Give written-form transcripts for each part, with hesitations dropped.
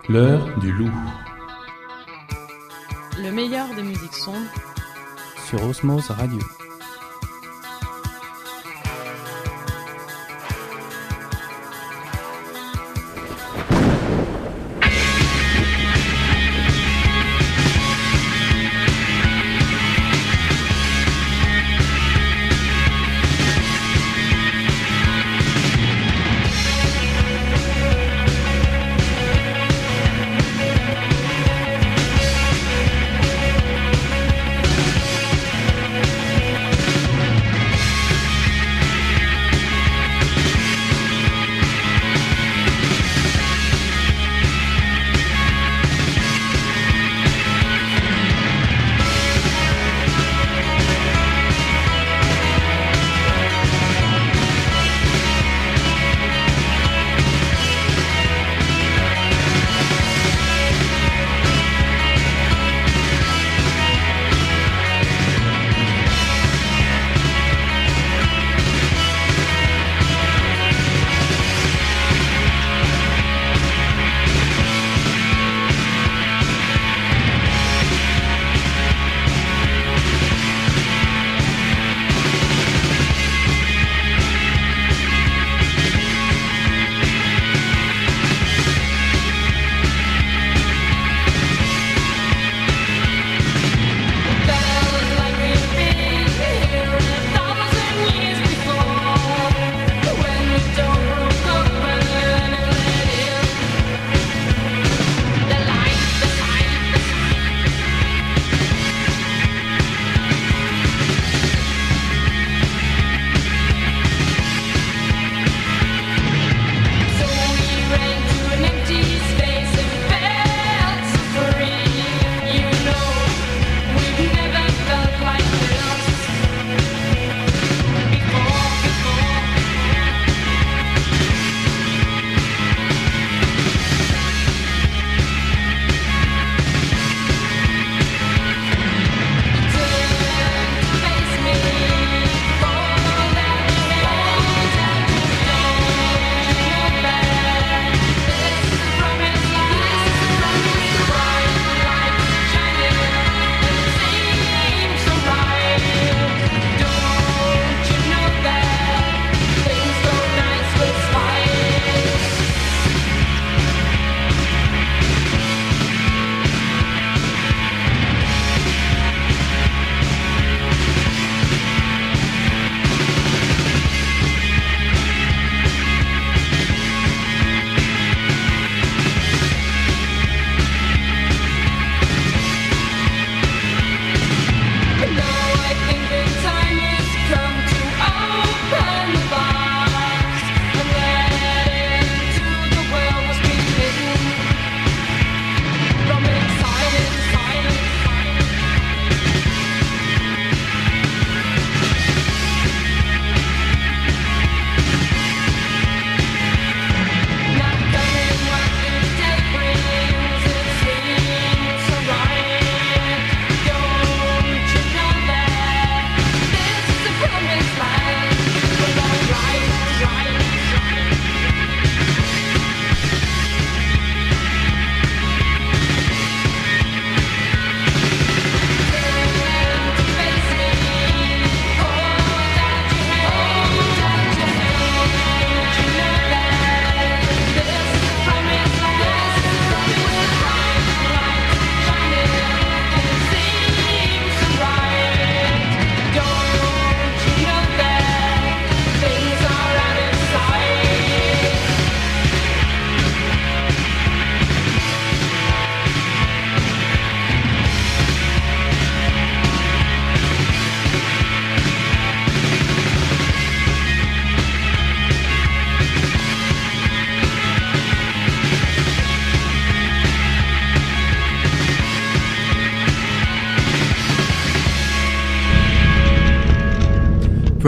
L'heure du loup. Le meilleur des musiques sombres sur Osmose Radio.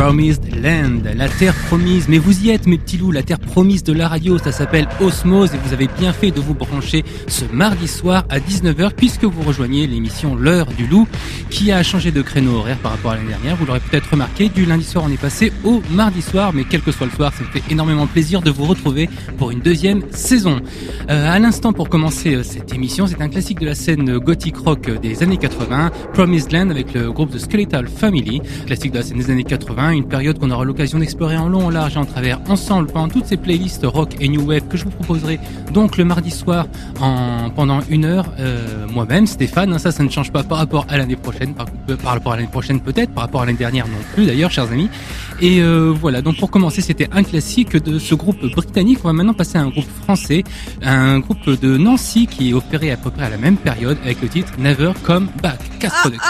Promised Land, la terre promise. Mais vous y êtes, mes petits loups, la terre promise de la radio, ça s'appelle Osmose et vous avez bien fait de vous brancher ce mardi soir à 19h puisque vous rejoignez l'émission L'heure du loup qui a changé de créneau horaire par rapport à l'année dernière. Vous l'aurez peut-être remarqué, du lundi soir on est passé au mardi soir, mais quel que soit le soir, ça me fait énormément plaisir de vous retrouver pour une deuxième saison. À l'instant, pour commencer cette émission, c'est un classique de la scène gothic rock des années 80, Promised Land avec le groupe The Skeletal Family, classique de la scène des années 80, une période qu'on aura l'occasion d'explorer en long, en large et en travers ensemble pendant toutes ces playlists rock et new wave que je vous proposerai donc le mardi soir pendant une heure. Moi-même, Stéphane, ça ne change pas par rapport à l'année prochaine, par rapport à l'année prochaine peut-être, par rapport à l'année dernière non plus d'ailleurs, chers amis. Et voilà, donc pour commencer, c'était un classique de ce groupe britannique. On va maintenant passer à un groupe français, un groupe de Nancy qui est opéré à peu près à la même période avec le titre Never Come Back. Cast Product.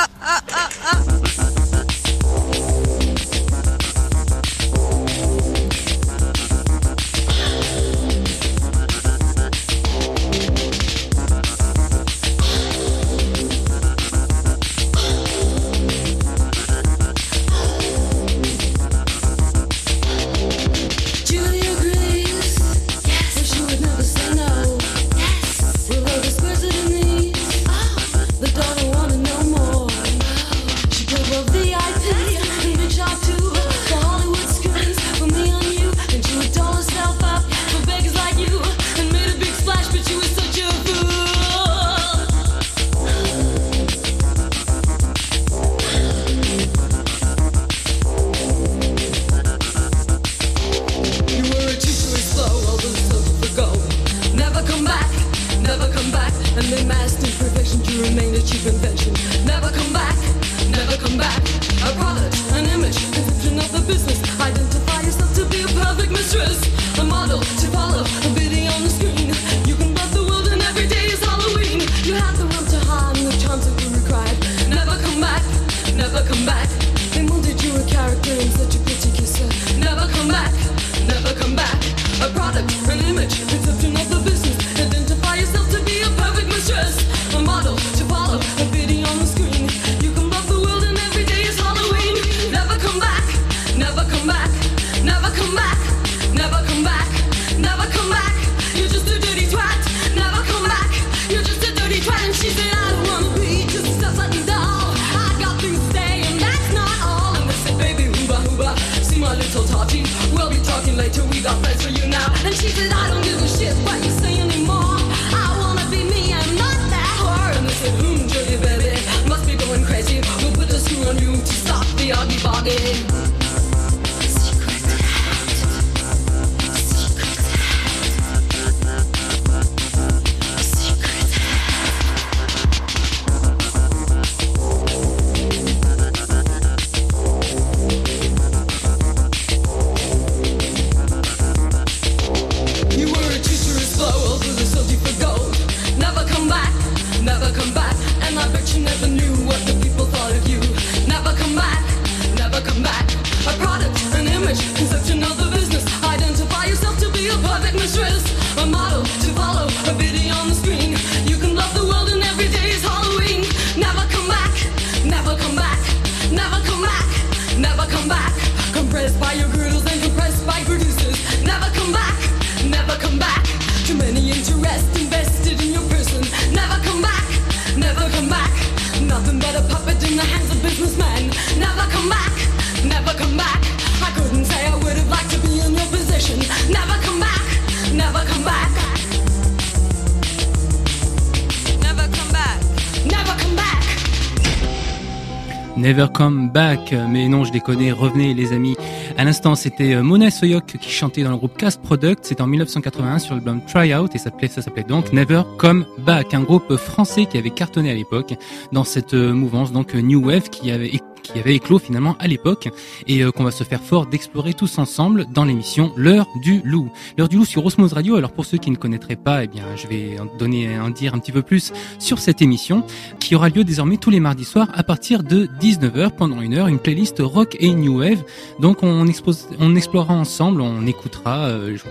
Never Come Back, mais non, je déconne, revenez les amis. À l'instant, c'était Mona Soyok qui chantait dans le groupe Cast Product, c'était en 1981 sur l'album Try Out et ça s'appelait donc Never Come Back, un groupe français qui avait cartonné à l'époque dans cette mouvance donc New Wave qui avait éclos finalement à l'époque et qu'on va se faire fort d'explorer tous ensemble dans l'émission L'heure du loup. L'heure du loup sur Osmose Radio. Alors pour ceux qui ne connaîtraient pas, eh bien je vais en dire un petit peu plus sur cette émission qui aura lieu désormais tous les mardis soirs à partir de 19h pendant une heure, une playlist rock et new wave. Donc on explorera ensemble, on écoutera,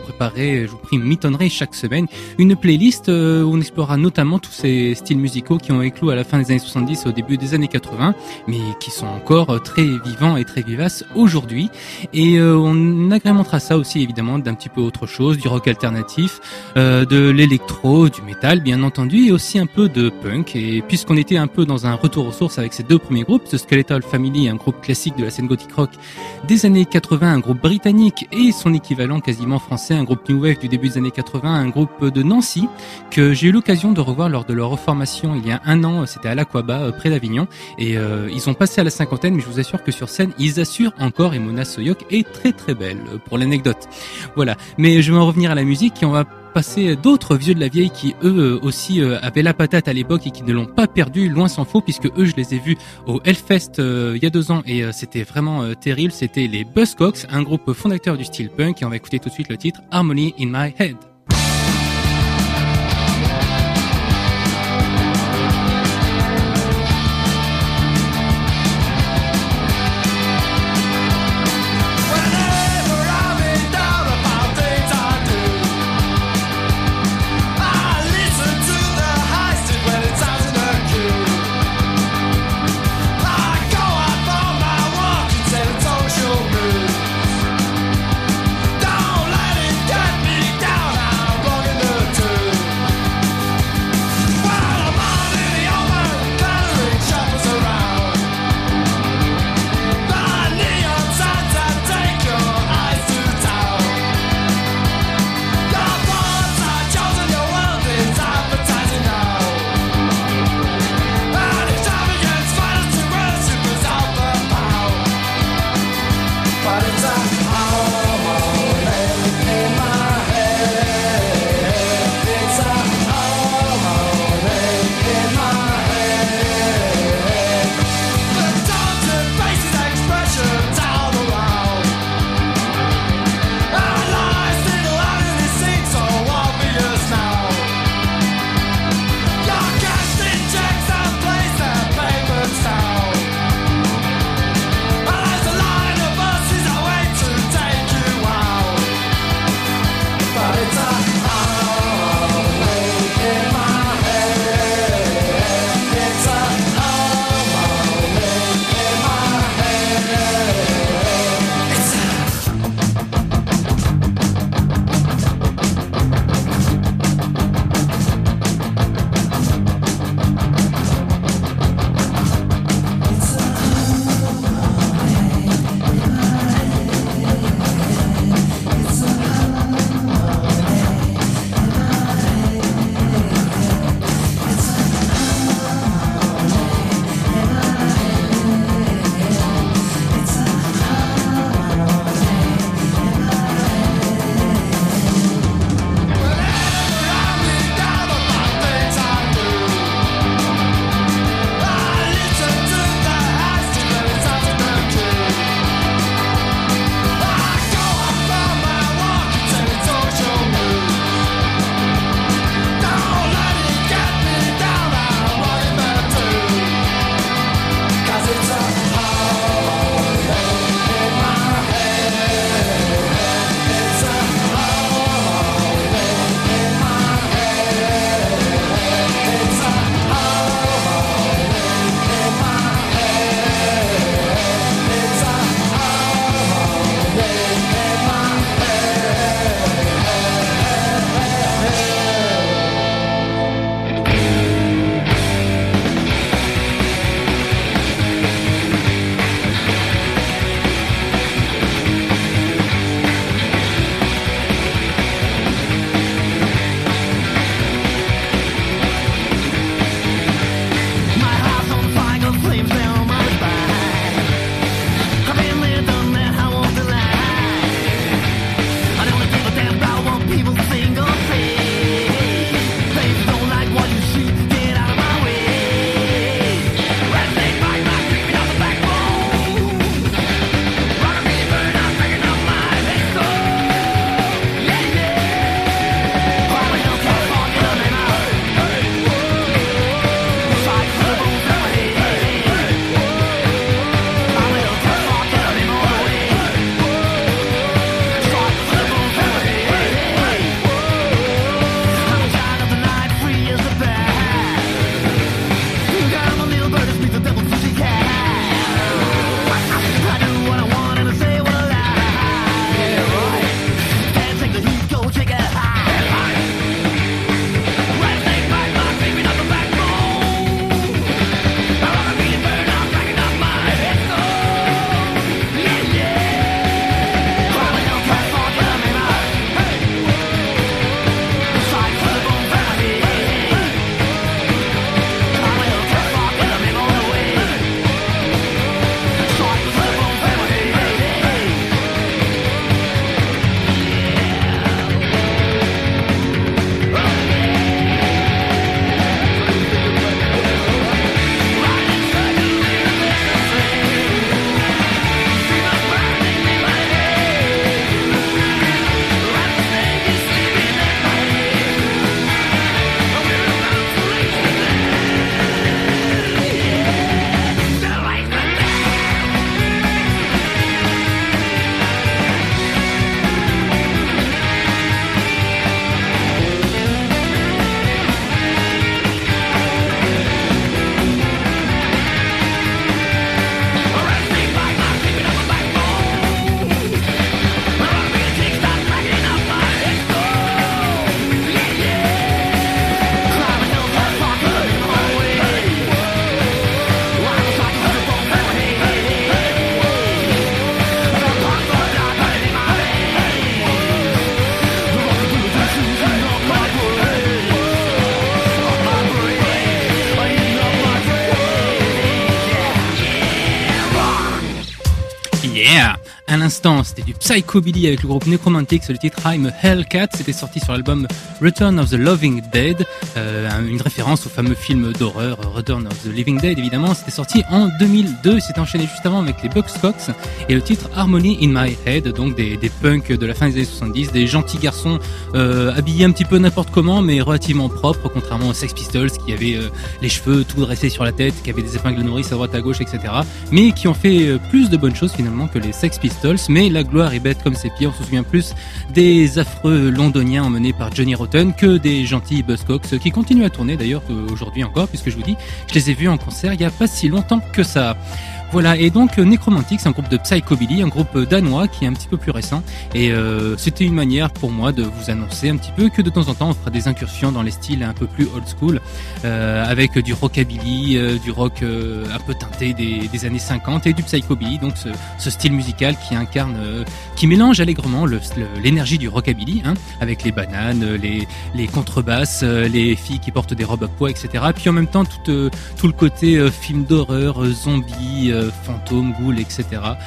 je vous mitonnerai chaque semaine une playlist où on explorera notamment tous ces styles musicaux qui ont éclos à la fin des années 70 et au début des années 80, mais qui sont encore encore très vivant et très vivace aujourd'hui. Et on agrémentera ça aussi évidemment d'un petit peu autre chose, du rock alternatif, de l'électro, du métal bien entendu, et aussi un peu de punk. Et puisqu'on était un peu dans un retour aux sources avec ces deux premiers groupes, The Skeletal Family, un groupe classique de la scène gothic rock des années 80, un groupe britannique, et son équivalent quasiment français, un groupe new wave du début des années 80, un groupe de Nancy que j'ai eu l'occasion de revoir lors de leur reformation il y a un an, c'était à l'Aqua-Bar près d'Avignon, et ils ont passé à la cinquantaine, mais je vous assure que sur scène ils assurent encore, et Mona Soyok est très très belle pour l'anecdote. Voilà, mais je vais en revenir à la musique et on va passer d'autres vieux de la vieille qui eux aussi avaient la patate à l'époque et qui ne l'ont pas perdu, loin s'en faut, puisque eux je les ai vus au Hellfest il y a 2 ans et c'était vraiment terrible. C'était les Buzzcocks, un groupe fondateur du style punk, et on va écouter tout de suite le titre Harmony in My Head. Don't let it get me down. Yeah! À l'instant, c'était du Psychobilly avec le groupe Necromantics, le titre I'm a Hellcat. C'était sorti sur l'album Return of the Living Dead, une référence au fameux film d'horreur Return of the Living Dead, évidemment. C'était sorti en 2002. C'était enchaîné juste avant avec les Buzzcocks et le titre Harmony in My Head, donc des punks de la fin des années 70, des gentils garçons habillés un petit peu n'importe comment, mais relativement propres, contrairement aux Sex Pistols qui avaient les cheveux tout dressés sur la tête, qui avaient des épingles nourrices à droite à gauche, etc. Mais qui ont fait plus de bonnes choses finalement que les Sex Pistols. Mais la gloire est bête comme ses pieds. On se souvient plus des affreux londoniens emmenés par Johnny Rotten que des gentils Buzzcocks qui continuent à tourner d'ailleurs aujourd'hui encore, puisque je vous dis, je les ai vus en concert il y a pas si longtemps que ça. Voilà, et donc Necromantics, un groupe de Psychobilly, un groupe danois qui est un petit peu plus récent, et c'était une manière pour moi de vous annoncer un petit peu que de temps en temps on fera des incursions dans les styles un peu plus old school, avec du rockabilly, du rock un peu teinté des années 50 et du Psychobilly, donc ce style musical qui incarne, qui mélange allègrement l'énergie du rockabilly, hein, avec les bananes, les contrebasses, les filles qui portent des robes à pois, etc. Puis en même temps tout le côté film d'horreur, zombies, fantômes, ghouls, etc.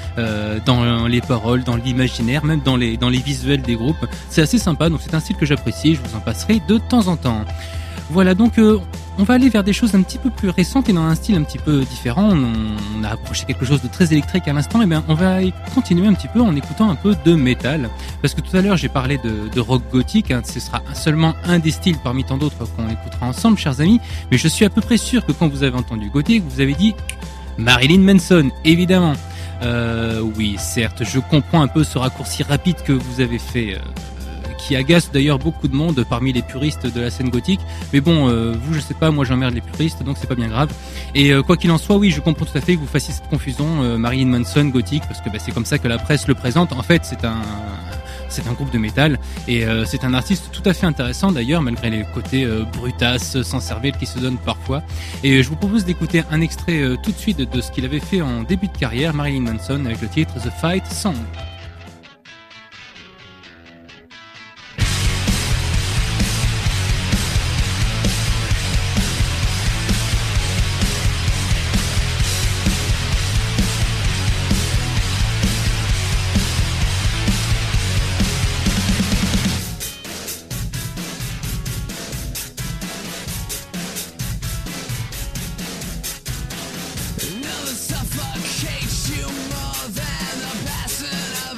Dans les paroles, dans l'imaginaire, même dans les visuels des groupes. C'est assez sympa, donc c'est un style que j'apprécie, je vous en passerai de temps en temps. Voilà, donc on va aller vers des choses un petit peu plus récentes et dans un style un petit peu différent. On a approché quelque chose de très électrique à l'instant, et bien on va continuer un petit peu en écoutant un peu de métal, parce que tout à l'heure j'ai parlé de rock gothique, hein, ce sera seulement un des styles parmi tant d'autres qu'on écoutera ensemble, chers amis, mais je suis à peu près sûr que quand vous avez entendu gothique, vous avez dit Marilyn Manson, évidemment. Oui, certes, je comprends un peu ce raccourci rapide que vous avez fait, qui agace d'ailleurs beaucoup de monde parmi les puristes de la scène gothique. Mais bon, vous, je sais pas, moi j'emmerde les puristes, donc c'est pas bien grave. Et quoi qu'il en soit, oui, je comprends tout à fait que vous fassiez cette confusion, Marilyn Manson, gothique, parce que c'est comme ça que la presse le présente. En fait, c'est un groupe de métal et c'est un artiste tout à fait intéressant d'ailleurs, malgré les côtés brutasses, sans cervelle qui se donnent parfois. Et je vous propose d'écouter un extrait tout de suite de ce qu'il avait fait en début de carrière, Marilyn Manson, avec le titre The Fight Song. Suffocates you more than the passing of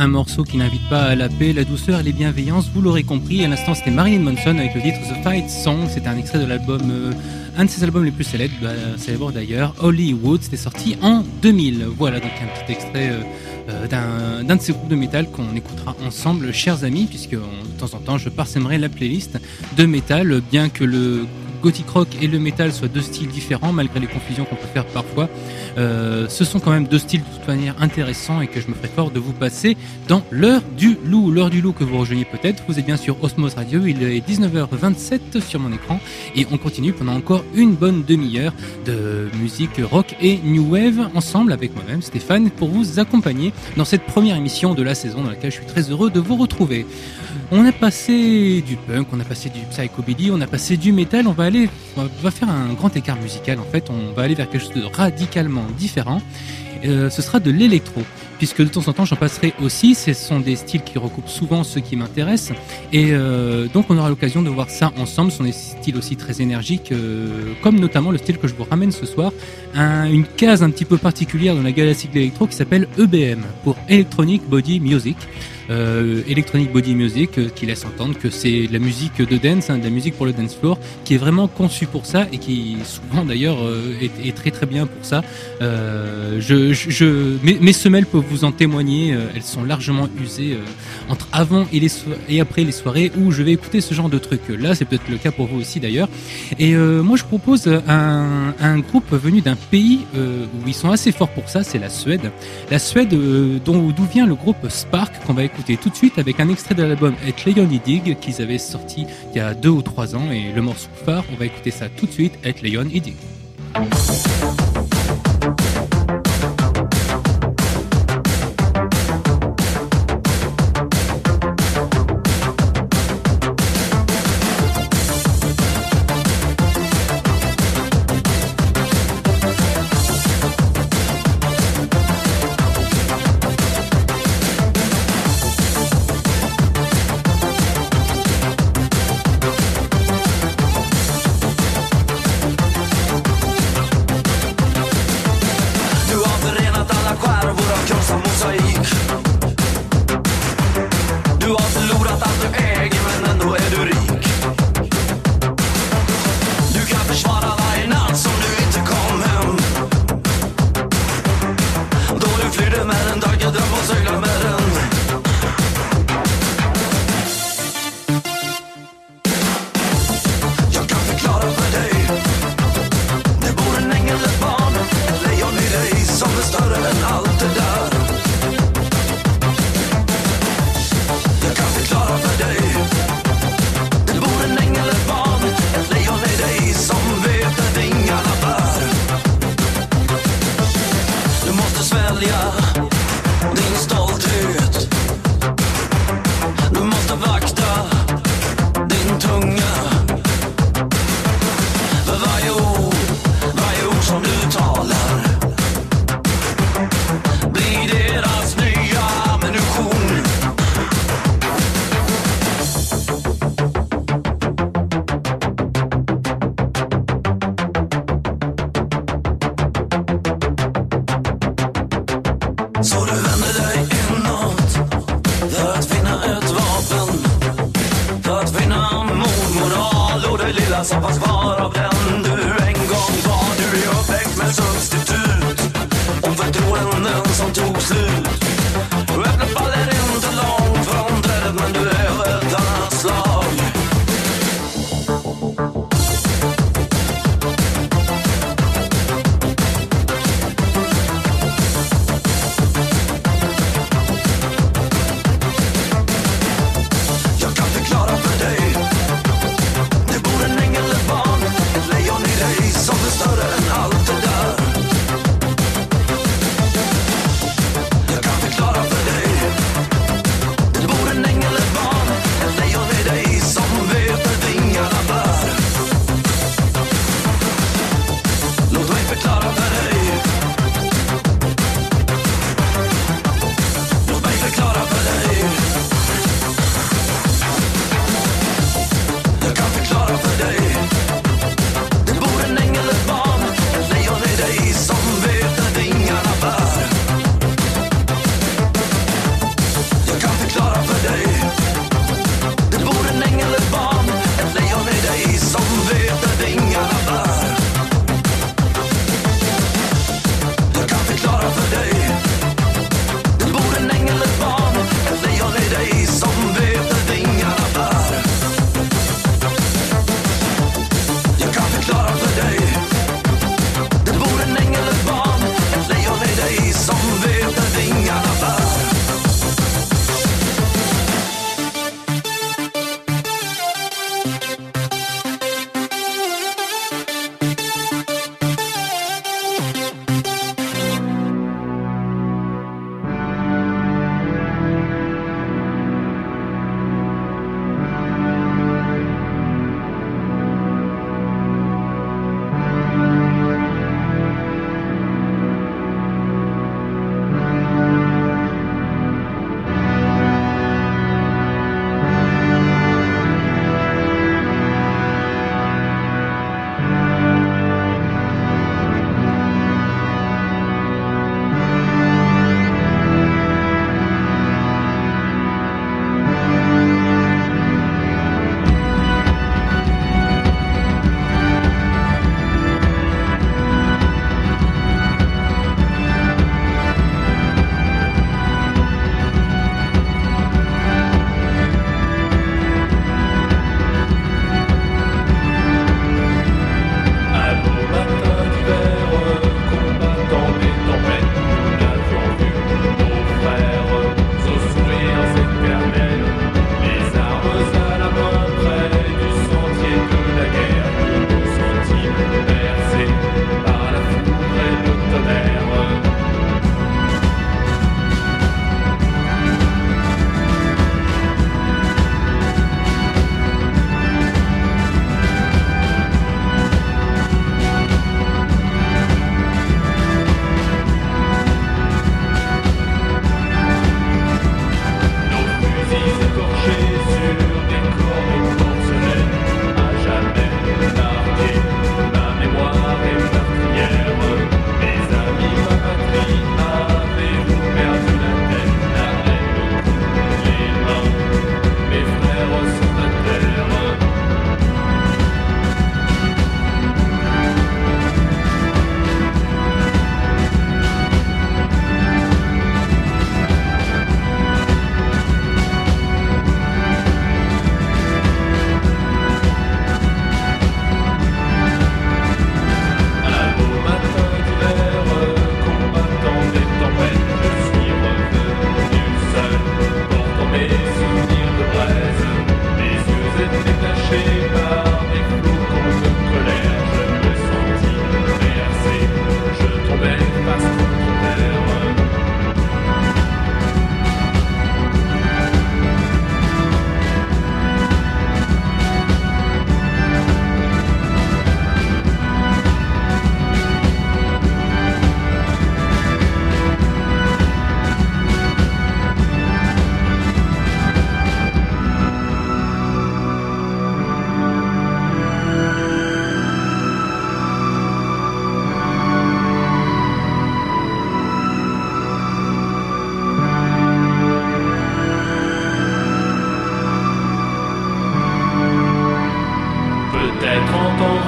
un morceau qui n'invite pas à la paix, la douceur et les bienveillances, vous l'aurez compris. À l'instant, c'était Marilyn Manson avec le titre The Fight Song. C'était un extrait de l'album, un de ses albums les plus célèbres d'ailleurs, Hollywood. C'était sorti en 2000. Voilà donc un petit extrait d'un de ces groupes de métal qu'on écoutera ensemble, chers amis, puisque de temps en temps, je parsèmerai la playlist de métal, bien que le gothic rock et le metal soient deux styles différents, malgré les confusions qu'on peut faire parfois. Ce sont quand même deux styles de toute manière intéressants et que je me ferai fort de vous passer dans l'heure du loup. L'heure du loup que vous rejoignez peut-être. Vous êtes bien sur Osmose Radio. Il est 19h27 sur mon écran et on continue pendant encore une bonne demi-heure de musique rock et new wave ensemble avec moi-même Stéphane pour vous accompagner dans cette première émission de la saison dans laquelle je suis très heureux de vous retrouver. On a passé du punk, on a passé du psychobilly, on a passé du metal, on va faire un grand écart musical en fait, on va aller vers quelque chose de radicalement différent. Ce sera de l'électro, puisque de temps en temps j'en passerai aussi, ce sont des styles qui recoupent souvent ceux qui m'intéressent, et donc on aura l'occasion de voir ça ensemble. Ce sont des styles aussi très énergiques, comme notamment le style que je vous ramène ce soir, une case un petit peu particulière dans la galaxie de l'électro qui s'appelle EBM, pour Electronic Body Music. Electronic Body Music qui laisse entendre que c'est de la musique de dance, de la musique pour le dance floor, qui est vraiment conçue pour ça et qui souvent d'ailleurs est très très bien pour ça. Mes semelles peuvent vous en témoigner, elles sont largement usées entre avant et après les soirées où je vais écouter ce genre de trucs. Là c'est peut-être le cas pour vous aussi d'ailleurs. Et moi je propose un groupe venu d'un pays où ils sont assez forts pour ça, c'est la Suède. La Suède d'où vient le groupe Spark, qu'on va écouter tout de suite avec un extrait de l'album Et Lejon i Dig qu'ils avaient sorti il y a 2 ou 3 ans, et le morceau phare, on va écouter ça tout de suite, Et Lejon i Dig.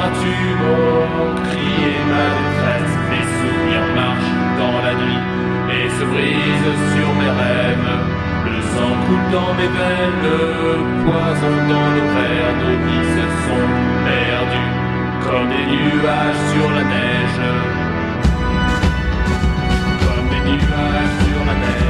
tube ont crié ma détresse. Mes souvenirs marchent dans la nuit et se brisent sur mes rêves. Le sang coule dans mes veines, le poison dans nos verres. Nos vies se sont perdues comme des nuages sur la neige. Comme des nuages sur la neige.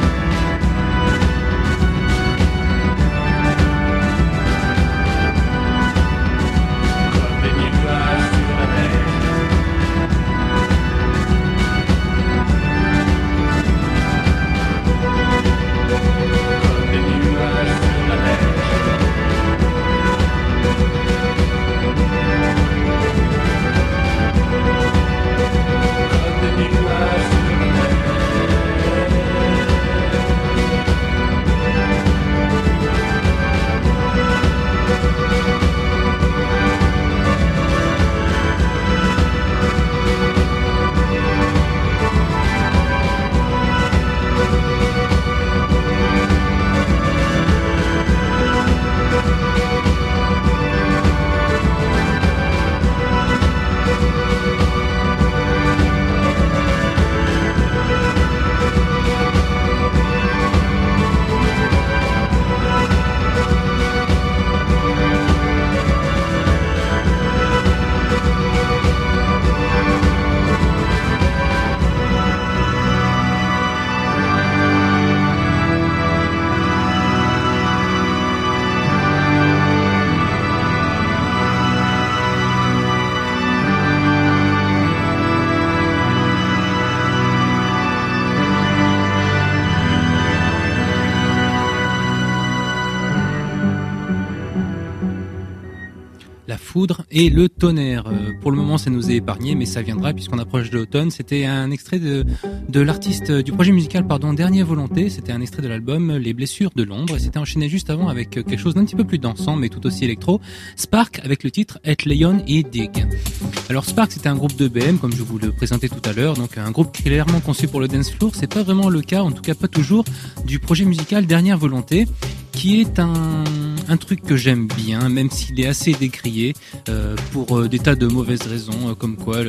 Foudre et le tonnerre. Pour le moment, ça nous est épargné, mais ça viendra puisqu'on approche de l'automne. C'était un extrait de l'artiste du projet musical, Dernière Volonté. C'était un extrait de l'album Les Blessures de l'Ombre. Et c'était enchaîné juste avant avec quelque chose d'un petit peu plus dansant, mais tout aussi électro. Spark avec le titre Et Leon et Dig. Alors Spark, c'était un groupe de BM, comme je vous le présentais tout à l'heure, donc un groupe clairement conçu pour le dance floor. C'est pas vraiment le cas, en tout cas pas toujours, du projet musical Dernière Volonté, qui est un truc que j'aime bien, même s'il est assez décrié pour des tas de mauvaises raisons, comme quoi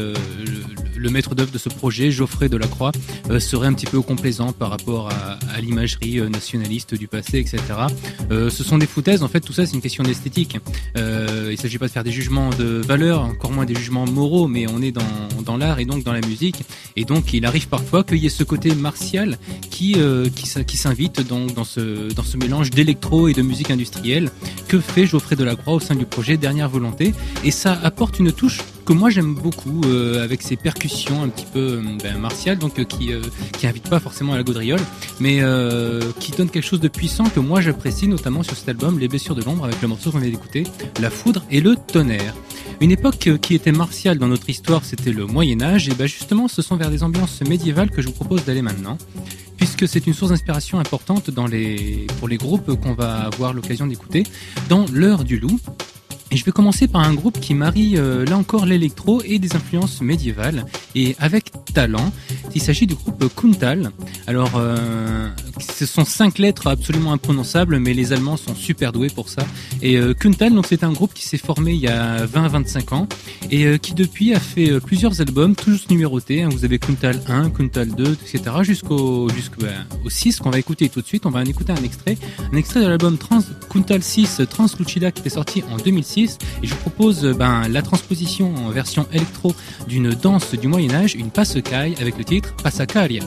le maître d'œuvre de ce projet, Geoffrey Delacroix, serait un petit peu complaisant par rapport à l'imagerie nationaliste du passé, etc. Ce sont des foutaises, en fait, tout ça c'est une question d'esthétique. Il s'agit pas de faire des jugements de valeur, encore moins des jugements moraux, mais on est dans l'art et donc dans la musique, et donc il arrive parfois qu'il y ait ce côté martial qui s'invite donc dans ce mélange d'électro et de musique industrielle que fait Geoffrey Delacroix au sein du projet Dernière Volonté, et ça apporte une touche que moi j'aime beaucoup avec ses percussions un petit peu martiales, donc qui invite pas forcément à la gaudriole, mais qui donne quelque chose de puissant que moi j'apprécie, notamment sur cet album Les Blessures de l'Ombre, avec le morceau qu'on vient d'écouter, La Foudre et le Tonnerre. Une époque qui était martiale dans notre histoire, c'était le Moyen-Âge, et justement ce sont vers des ambiances médiévales que je vous propose d'aller maintenant, puisque c'est une source d'inspiration importante pour les groupes qu'on va avoir l'occasion d'écouter dans l'heure du loup. Et je vais commencer par un groupe qui marie là encore l'électro et des influences médiévales, et avec talent. Il s'agit du groupe Kuntal. Alors ce sont 5 lettres absolument imprononçables, mais les Allemands sont super doués pour ça. Et Kuntal, donc c'est un groupe qui s'est formé il y a 20-25 ans et qui depuis a fait plusieurs albums, tous numérotés. Vous avez Kuntal 1, Kuntal 2, etc. jusqu'au 6 qu'on va écouter tout de suite. On va en écouter un extrait de l'album Kuntal 6 Translucida qui était sorti en 2006. Et je vous propose la transposition en version électro d'une danse du Moyen-Âge, une passecaille, avec le titre Passacaria.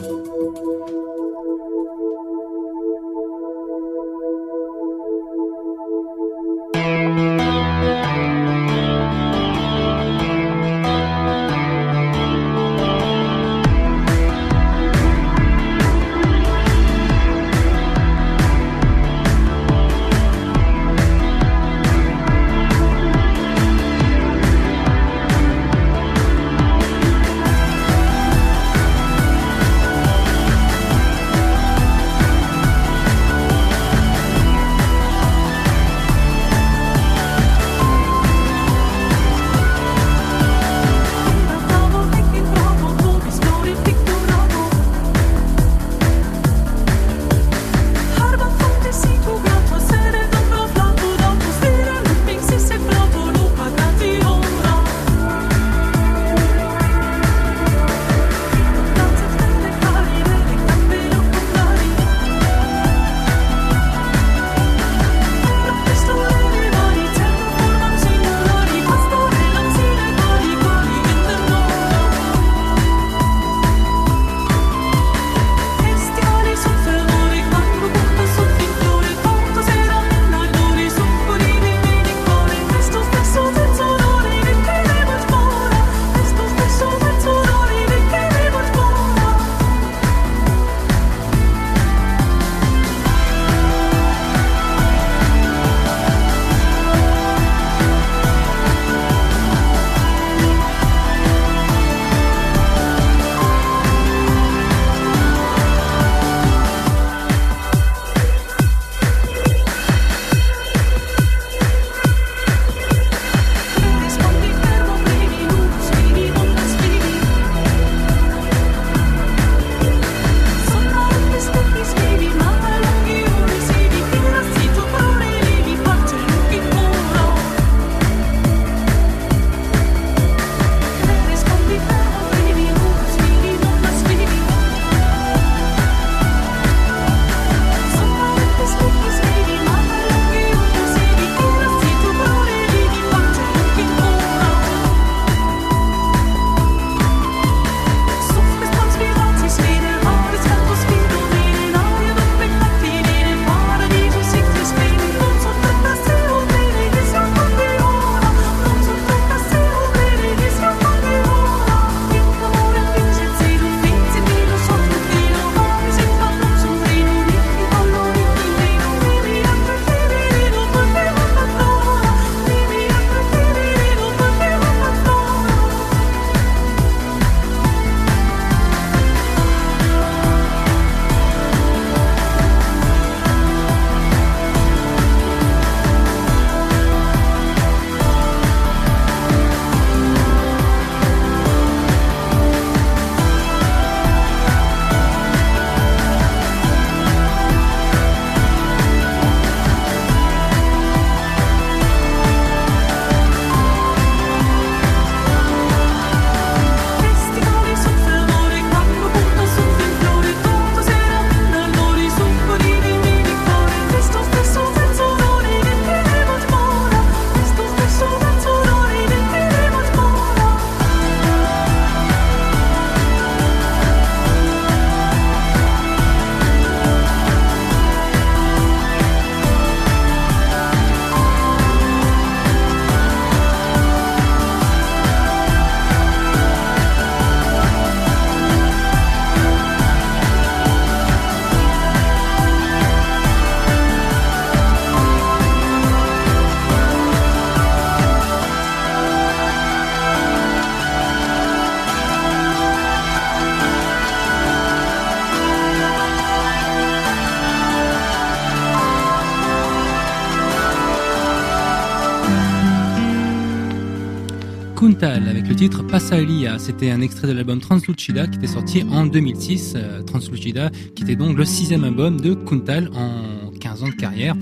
avec le titre Passalia. C'était un extrait de l'album Translucida qui était sorti en 2006. Translucida qui était donc le 6e album de Kuntal en 15 ans de carrière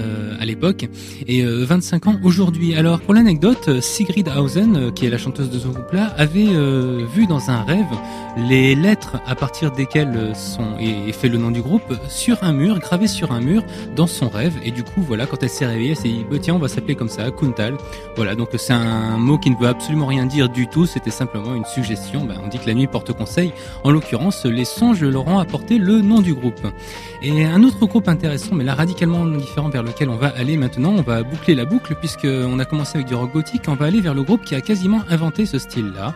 à l'époque et 25 ans aujourd'hui. Alors pour l'anecdote, Sigrid Hausen, qui est la chanteuse de ce groupe-là, avait vu dans un rêve les lettres à partir desquelles est fait le nom du groupe sur un mur, gravé sur un mur dans son rêve. Et du coup, voilà, quand elle s'est réveillée, elle s'est dit tiens, on va s'appeler comme ça, Kuntal. Voilà, donc c'est un mot qui ne veut absolument rien dire du tout, c'était simplement une suggestion. On dit que la nuit porte conseil. En l'occurrence, les songes leur ont apporté le nom du groupe. Et un autre groupe intéressant, mais là radicalement différent, vers lequel on va aller maintenant, on va boucler la boucle puisqu'on a commencé avec du rock gothique, on va aller vers le groupe qui a quasiment inventé ce style-là.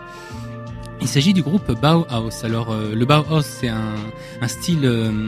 Il s'agit du groupe Bauhaus. Alors le Bauhaus, c'est un style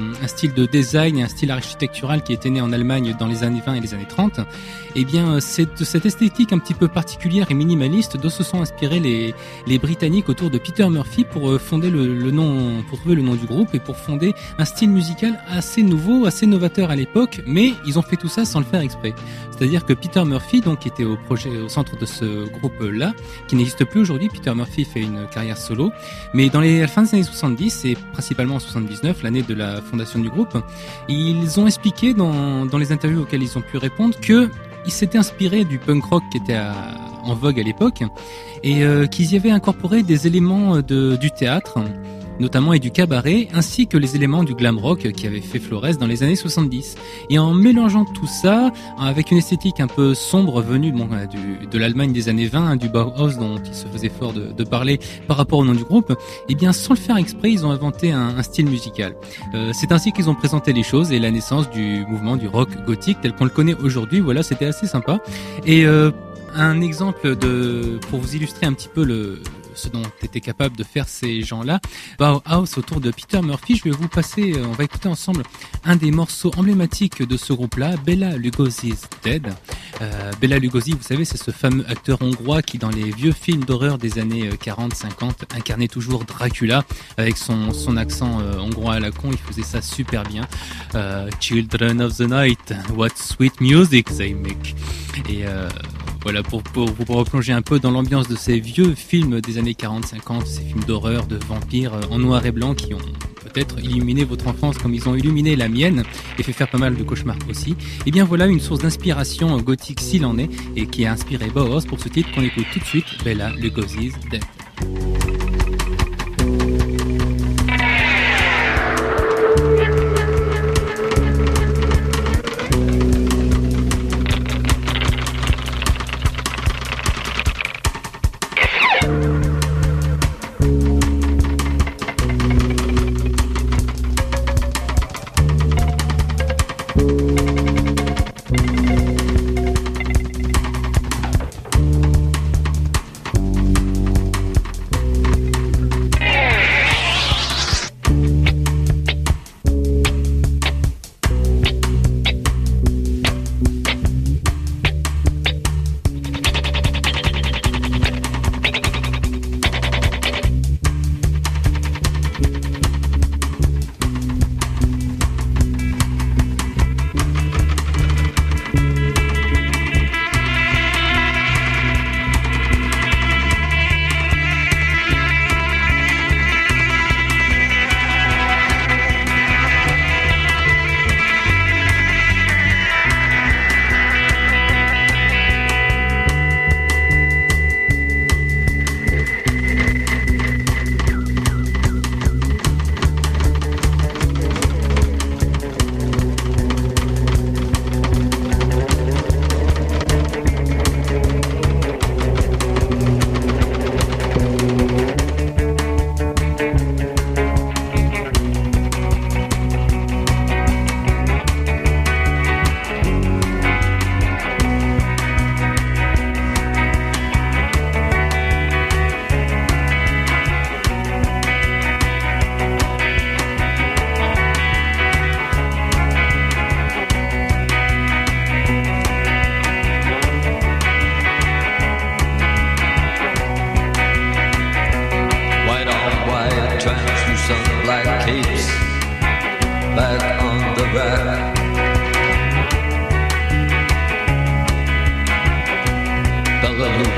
de design et un style architectural qui était né en Allemagne dans les années 20 et les années 30. Eh bien, c'est de cette esthétique un petit peu particulière et minimaliste dont se sont inspirés les Britanniques autour de Peter Murphy pour fonder pour trouver le nom du groupe et pour fonder un style musical assez nouveau, assez novateur à l'époque, mais ils ont fait tout ça sans le faire exprès. C'est-à-dire que Peter Murphy, donc, qui était au centre de ce groupe-là, qui n'existe plus aujourd'hui. Peter Murphy fait une carrière solo, mais dans les fins des années 70 et principalement en 79, l'année de la fondation du groupe, ils ont expliqué dans les interviews auxquelles ils ont pu répondre que ils s'étaient inspirés du punk rock qui était en vogue à l'époque et qu'ils y avaient incorporé des éléments du théâtre notamment et du cabaret, ainsi que les éléments du glam rock qui avait fait Flores dans les années 70. Et en mélangeant tout ça, avec une esthétique un peu sombre venue de l'Allemagne des années 20, du Bauhaus dont il se faisait fort de parler par rapport au nom du groupe, et bien sans le faire exprès, ils ont inventé un style musical. C'est ainsi qu'ils ont présenté les choses et la naissance du mouvement du rock gothique tel qu'on le connaît aujourd'hui. Voilà, c'était assez sympa. Et un exemple pour vous illustrer un petit peu ce dont étaient capables de faire ces gens-là, Bauhaus autour de Peter Murphy. Je vais vous passer, on va écouter ensemble un des morceaux emblématiques de ce groupe-là, Bela Lugosi's Dead. Bela Lugosi, vous savez, c'est ce fameux acteur hongrois qui, dans les vieux films d'horreur des années 40-50, incarnait toujours Dracula avec son accent hongrois à la con. Il faisait ça super bien. Children of the Night, what sweet music they make. Et voilà, pour vous replonger un peu dans l'ambiance de ces vieux films des années 40-50, ces films d'horreur, de vampires en noir et blanc qui ont peut-être illuminé votre enfance comme ils ont illuminé la mienne et fait faire pas mal de cauchemars aussi. Et bien voilà une source d'inspiration gothique s'il en est et qui a inspiré Bauhaus pour ce titre qu'on écoute tout de suite, Bela Lugosi's Dead.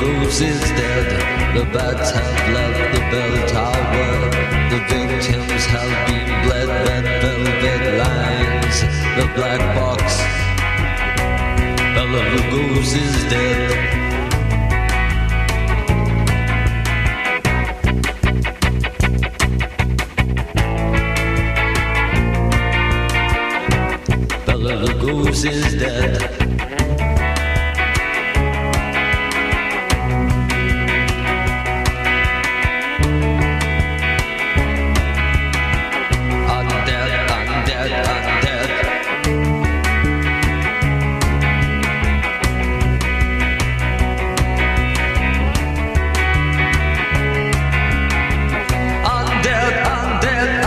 goose is dead. The bats have left the bell tower. The victims have been bled. Red velvet lines, the black box. Bella Lugosi is dead. Bella Lugosi is dead.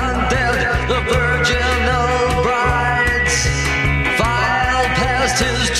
His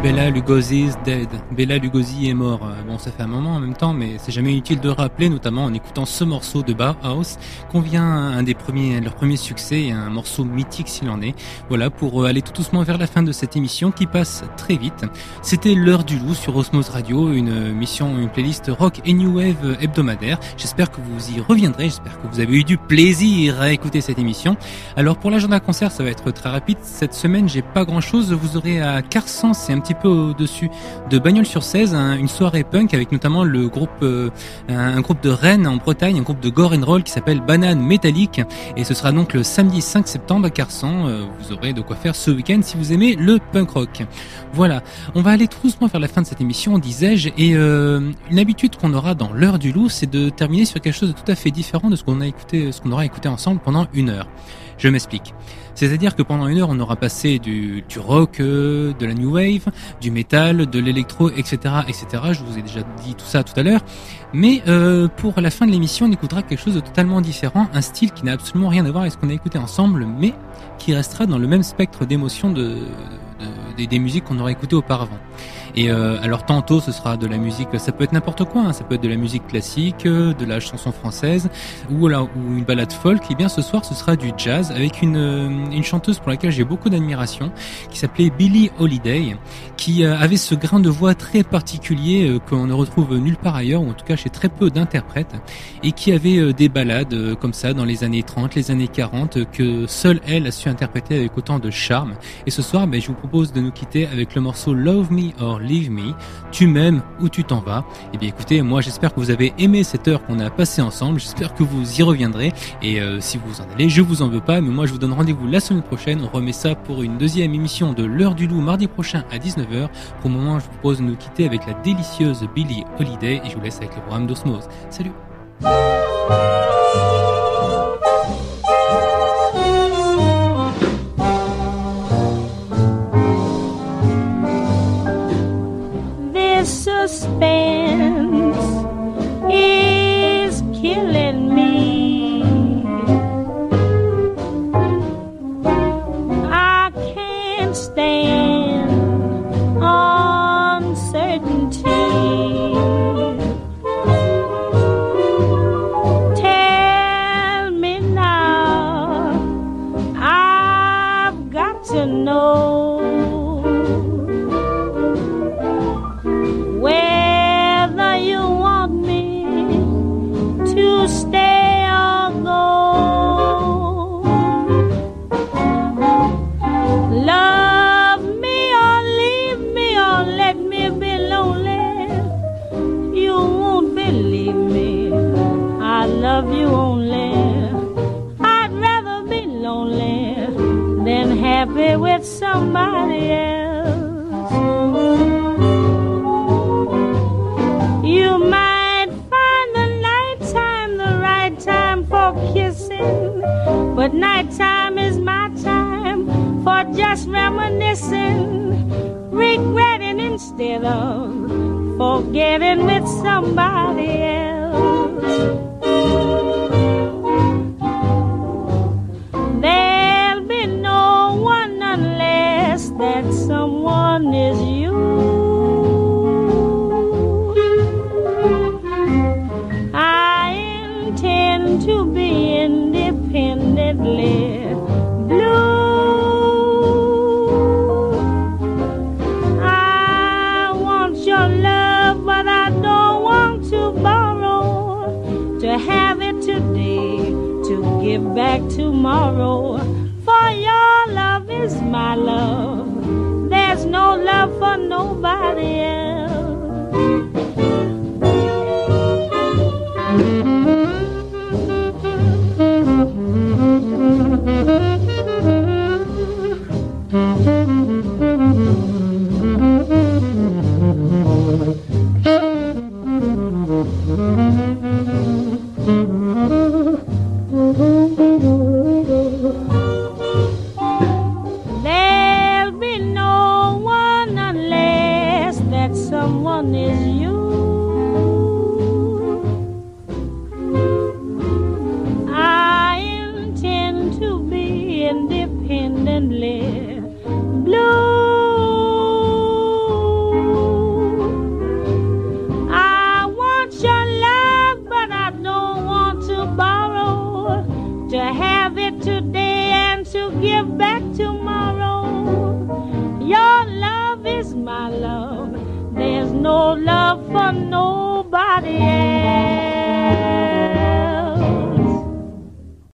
Bela Lugosi is dead. Bela Lugosi est mort. Bon, ça fait un moment en même temps, mais c'est jamais inutile de rappeler, notamment en écoutant ce morceau de Bauhaus, qu'on vient un des premiers, leur premier succès, et un morceau mythique s'il en est. Voilà, pour aller tout doucement vers la fin de cette émission qui passe très vite. C'était l'heure du loup sur Osmose Radio, une playlist rock et new wave hebdomadaire. J'espère que vous y reviendrez. J'espère que vous avez eu du plaisir à écouter cette émission. Alors, pour l'agenda concert, ça va être très rapide. Cette semaine, j'ai pas grand chose. Vous aurez à Carsan, c'est un petit peu au-dessus de Bagnols-sur-Cèze, une soirée punk avec notamment le groupe, un groupe de Rennes en Bretagne, un groupe de gore and roll qui s'appelle Banane Métallique, et ce sera donc le samedi 5 septembre à Carsan. Vous aurez de quoi faire ce week-end si vous aimez le punk rock. Voilà, on va aller tout doucement vers la fin de cette émission, disais-je, et une habitude qu'on aura dans l'heure du loup, c'est de terminer sur quelque chose de tout à fait différent de ce qu'on aura écouté ensemble pendant une heure. Je m'explique. C'est-à-dire que pendant une heure, on aura passé du rock, de la new wave, du métal, de l'électro, etc., etc. Je vous ai déjà dit tout ça tout à l'heure. Mais pour la fin de l'émission, on écoutera quelque chose de totalement différent, un style qui n'a absolument rien à voir avec ce qu'on a écouté ensemble, mais qui restera dans le même spectre d'émotions des musiques qu'on aura écoutées auparavant. Et alors tantôt ce sera de la musique, ça peut être n'importe quoi, hein, ça peut être de la musique classique, de la chanson française ou une balade folk. Et bien ce soir ce sera du jazz avec une chanteuse pour laquelle j'ai beaucoup d'admiration, qui s'appelait Billie Holiday, qui avait ce grain de voix très particulier qu'on ne retrouve nulle part ailleurs, ou en tout cas chez très peu d'interprètes, et qui avait des ballades comme ça dans les années 30, les années 40, que seule elle a su interpréter avec autant de charme. Et ce soir je vous propose de nous quitter avec le morceau Love Me or Leave Me, tu m'aimes ou tu t'en vas. Et bien écoutez, moi j'espère que vous avez aimé cette heure qu'on a passée ensemble, j'espère que vous y reviendrez, et si vous en allez, je vous en veux pas, mais moi je vous donne rendez-vous la semaine prochaine. On remet ça pour une deuxième émission de l'heure du loup mardi prochain à 19h. Pour le moment, je vous propose de nous quitter avec la délicieuse Billie Holiday, et je vous laisse avec le programme d'Osmose. Salut. Suspense is killing me. I can't stand uncertainty. Tell me now, I've got to know. Stay or go. Love me or leave me or let me be lonely. You won't believe me, I love you only. I'd rather be lonely than happy with somebody else. You might kissing, but nighttime is my time for just reminiscing, regretting instead of forgetting with somebody else. There'll be no one unless that someone is you. To be independently blue. I want your love, but I don't want to borrow, to have it today, to give back tomorrow. For your love is my love, there's no love for nobody else. There'll be no one unless that know